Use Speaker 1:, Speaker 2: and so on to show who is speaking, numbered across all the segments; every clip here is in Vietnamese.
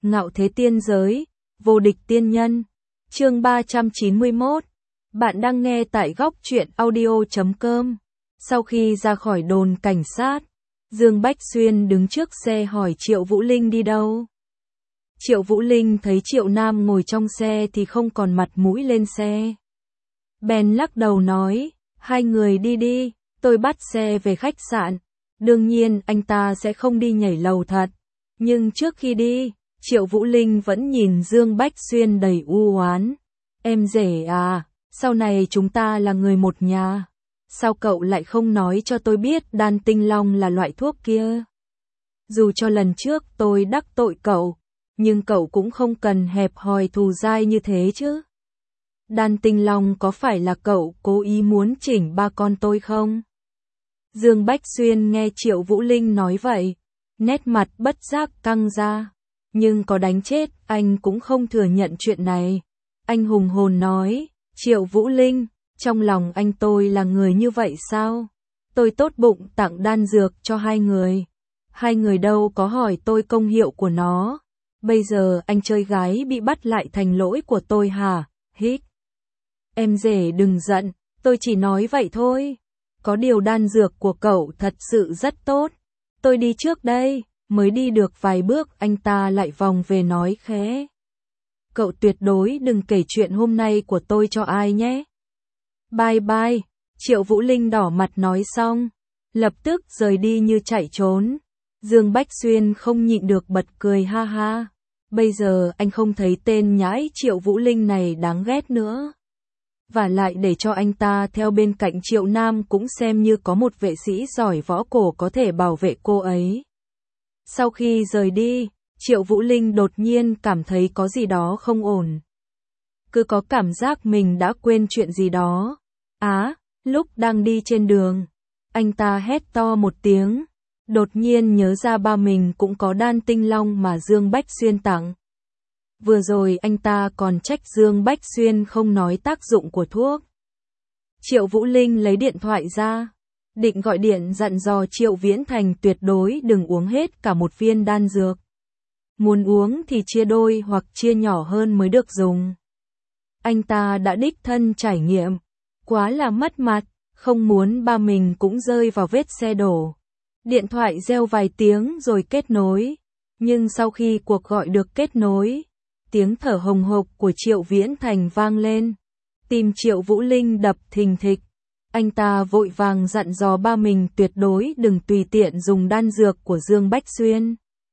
Speaker 1: Ngạo thế tiên giới, vô địch tiên nhân. Chương 391. Bạn đang nghe tại góc truyện audio.com. Sau khi ra khỏi đồn cảnh sát, Dương Bách Xuyên đứng trước xe hỏi Triệu Vũ Linh đi đâu. Triệu Vũ Linh thấy Triệu Nam ngồi trong xe thì không còn mặt mũi lên xe. Bèn lắc đầu nói, hai người đi đi, tôi bắt xe về khách sạn. Đương nhiên anh ta sẽ không đi nhảy lầu thật. Nhưng trước khi đi, Triệu Vũ Linh vẫn nhìn Dương Bách Xuyên đầy u oán. Em rể à, sau này chúng ta là người một nhà. Sao cậu lại không nói cho tôi biết đan tinh long là loại thuốc kia? Dù cho lần trước tôi đắc tội cậu, nhưng cậu cũng không cần hẹp hòi thù dai như thế chứ. Đan tinh long có phải là cậu cố ý muốn chỉnh ba con tôi không? Dương Bách Xuyên nghe Triệu Vũ Linh nói vậy, nét mặt bất giác căng ra. Nhưng có đánh chết, anh cũng không thừa nhận chuyện này. Anh hùng hồn nói, Triệu Vũ Linh, trong lòng anh tôi là người như vậy sao? Tôi tốt bụng tặng đan dược cho hai người. Hai người đâu có hỏi tôi công hiệu của nó. Bây giờ anh chơi gái bị bắt lại thành lỗi của tôi hả? Hít. Em rể đừng giận, tôi chỉ nói vậy thôi. Có điều đan dược của cậu thật sự rất tốt. Tôi đi trước đây. Mới đi được vài bước anh ta lại vòng về nói khẽ. Cậu tuyệt đối đừng kể chuyện hôm nay của tôi cho ai nhé. Bye bye, Triệu Vũ Linh đỏ mặt nói xong, lập tức rời đi như chạy trốn. Dương Bách Xuyên không nhịn được bật cười ha ha. Bây giờ anh không thấy tên nhãi Triệu Vũ Linh này đáng ghét nữa. Và lại để cho anh ta theo bên cạnh Triệu Nam cũng xem như có một vệ sĩ giỏi võ cổ có thể bảo vệ cô ấy. Sau khi rời đi, Triệu Vũ Linh đột nhiên cảm thấy có gì đó không ổn. Cứ có cảm giác mình đã quên chuyện gì đó. Lúc đang đi trên đường, anh ta hét to một tiếng, đột nhiên nhớ ra ba mình cũng có đan tinh long mà Dương Bách Xuyên tặng. Vừa rồi anh ta còn trách Dương Bách Xuyên không nói tác dụng của thuốc. Triệu Vũ Linh lấy điện thoại ra, định gọi điện dặn dò Triệu Viễn Thành tuyệt đối đừng uống hết cả một viên đan dược. Muốn uống thì chia đôi hoặc chia nhỏ hơn mới được dùng. Anh ta đã đích thân trải nghiệm, quá là mất mặt, không muốn ba mình cũng rơi vào vết xe đổ. Điện thoại reo vài tiếng rồi kết nối, nhưng sau khi cuộc gọi được kết nối, tiếng thở hồng hộc của Triệu Viễn Thành vang lên. Tim Triệu Vũ Linh đập thình thịch. Anh ta vội vàng dặn dò ba mình tuyệt đối đừng tùy tiện dùng đan dược của Dương Bách Xuyên.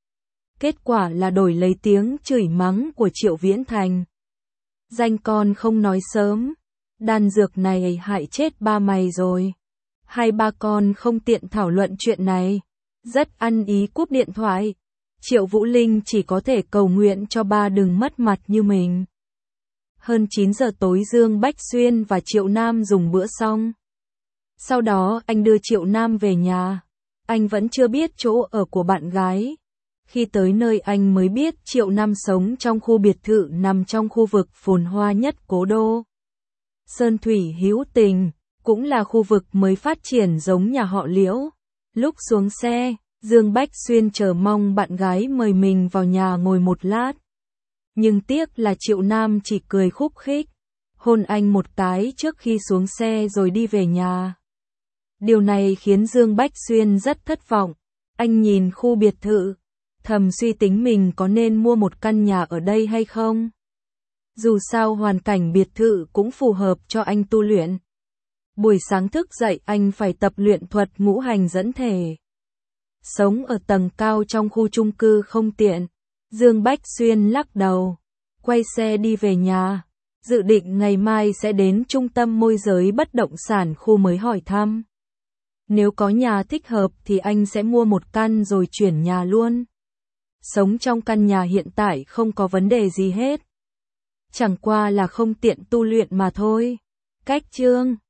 Speaker 1: Kết quả là đổi lấy tiếng chửi mắng của Triệu Viễn Thành. Danh con không nói sớm, đan dược này hại chết ba mày rồi. Hai ba con không tiện thảo luận chuyện này. Rất ăn ý cúp điện thoại. Triệu Vũ Linh chỉ có thể cầu nguyện cho ba đừng mất mặt như mình. Hơn 9 giờ tối Dương Bách Xuyên và Triệu Nam dùng bữa xong. Sau đó anh đưa Triệu Nam về nhà. Anh vẫn chưa biết chỗ ở của bạn gái. Khi tới nơi anh mới biết Triệu Nam sống trong khu biệt thự nằm trong khu vực phồn hoa nhất cố đô. Sơn Thủy Hữu Tình, cũng là khu vực mới phát triển giống nhà họ Liễu. Lúc xuống xe, Dương Bách Xuyên chờ mong bạn gái mời mình vào nhà ngồi một lát. Nhưng tiếc là Triệu Nam chỉ cười khúc khích, hôn anh một cái trước khi xuống xe rồi đi về nhà. Điều này khiến Dương Bách Xuyên rất thất vọng. Anh nhìn khu biệt thự, thầm suy tính mình có nên mua một căn nhà ở đây hay không. Dù sao hoàn cảnh biệt thự cũng phù hợp cho anh tu luyện. Buổi sáng thức dậy anh phải tập luyện thuật ngũ hành dẫn thể. Sống ở tầng cao trong khu chung cư không tiện. Dương Bách Xuyên lắc đầu, quay xe đi về nhà. Dự định ngày mai sẽ đến trung tâm môi giới bất động sản khu mới hỏi thăm. Nếu có nhà thích hợp thì anh sẽ mua một căn rồi chuyển nhà luôn. Sống trong căn nhà hiện tại không có vấn đề gì hết. Chẳng qua là không tiện tu luyện mà thôi. Cách chương